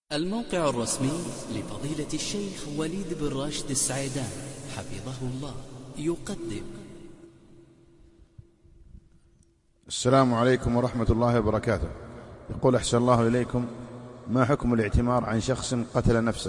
الموقع الرسمي لفضيلة الشيخ وليد بن راشد السعيدان حفظه الله يقدم. السلام عليكم ورحمة الله وبركاته. يقول أحسن الله إليكم، ما حكم الاعتمار عن شخص قتل نفسه؟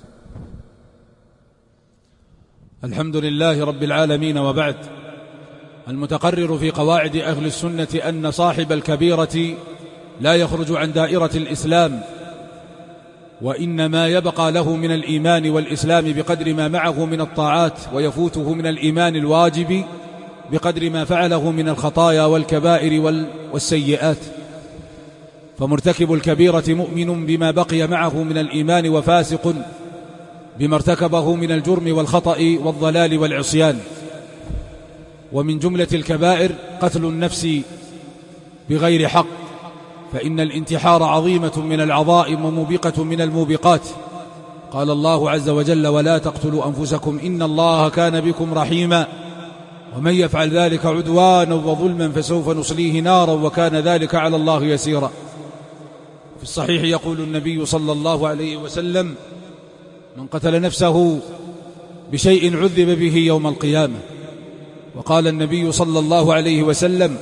الحمد لله رب العالمين، وبعد. المتقرر في قواعد أهل السنة أن صاحب الكبيرة لا يخرج عن دائرة الإسلام، وإنما يبقى له من الإيمان والإسلام بقدر ما معه من الطاعات، ويفوته من الإيمان الواجب بقدر ما فعله من الخطايا والكبائر والسيئات. فمرتكب الكبيرة مؤمن بما بقي معه من الإيمان، وفاسق بما ارتكبه من الجرم والخطأ والضلال والعصيان. ومن جملة الكبائر قتل النفس بغير حق، فإن الانتحار عظيمة من العظائم وموبقة من الموبقات. قال الله عز وجل: ولا تقتلوا أنفسكم إن الله كان بكم رحيما ومن يفعل ذلك عدوانا وظلما فسوف نصليه نارا وكان ذلك على الله يسيرا. في الصحيح يقول النبي صلى الله عليه وسلم: من قتل نفسه بشيء عذب به يوم القيامة. وقال النبي صلى الله عليه وسلم: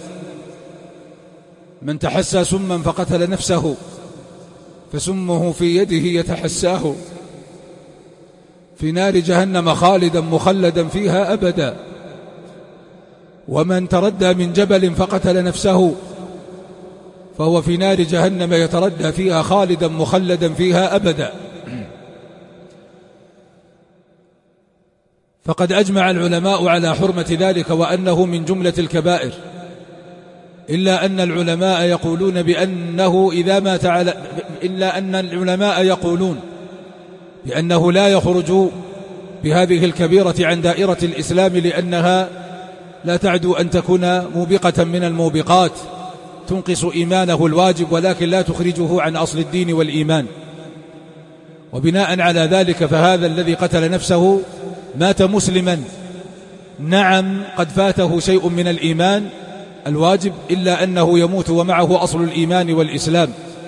من تحسى سما فقتل نفسه فسمه في يده يتحساه في نار جهنم خالدا مخلدا فيها أبدا. ومن تردى من جبل فقتل نفسه فهو في نار جهنم يتردى فيها خالدا مخلدا فيها أبدا. فقد أجمع العلماء على حرمة ذلك وأنه من جملة الكبائر، إلا أن العلماء يقولون بأنه لا يخرج بهذه الكبيرة عن دائرة الإسلام، لأنها لا تعدو أن تكون موبقة من الموبقات تنقص إيمانه الواجب، ولكن لا تخرجه عن أصل الدين والإيمان. وبناء على ذلك فهذا الذي قتل نفسه مات مسلما، نعم قد فاته شيء من الإيمان الواجب، إلا أنه يموت ومعه أصل الإيمان والإسلام.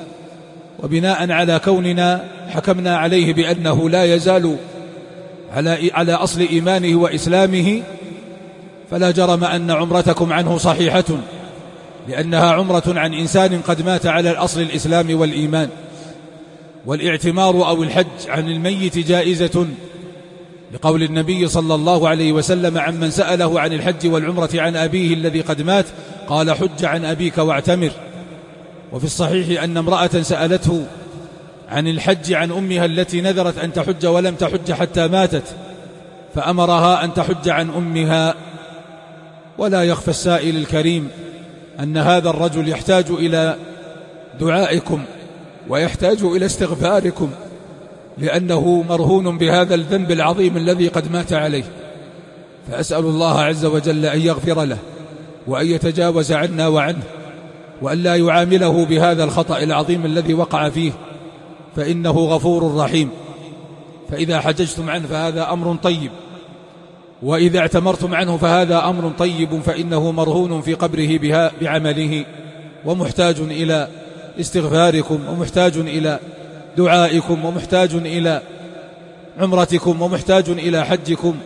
وبناء على كوننا حكمنا عليه بأنه لا يزال على أصل إيمانه وإسلامه، فلا جرم أن عمرتكم عنه صحيحة، لأنها عمرة عن إنسان قد مات على الأصل الإسلام والإيمان. والاعتمار أو الحج عن الميت جائزة، لقول النبي صلى الله عليه وسلم عمن سأله عن الحج والعمرة عن أبيه الذي قد مات قال: حج عن أبيك واعتمر. وفي الصحيح أن امرأة سألته عن الحج عن أمها التي نذرت أن تحج ولم تحج حتى ماتت، فأمرها أن تحج عن أمها. ولا يخفى السائل الكريم أن هذا الرجل يحتاج إلى دعائكم ويحتاج إلى استغفاركم، لأنه مرهون بهذا الذنب العظيم الذي قد مات عليه. فأسأل الله عز وجل أن يغفر له وأن يتجاوز عنا وعنه، وأن لا يعامله بهذا الخطأ العظيم الذي وقع فيه، فإنه غفور رحيم. فإذا حججتم عنه فهذا أمر طيب، وإذا اعتمرتم عنه فهذا أمر طيب، فإنه مرهون في قبره بعمله، ومحتاج إلى استغفاركم، ومحتاج إلى دعائكم، ومحتاج إلى عمرتكم، ومحتاج إلى حجكم،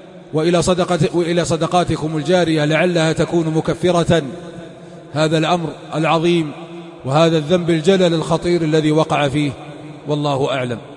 وإلى صدقاتكم الجارية لعلها تكون مكفرة هذا الأمر العظيم وهذا الذنب الجلل الخطير الذي وقع فيه. والله أعلم.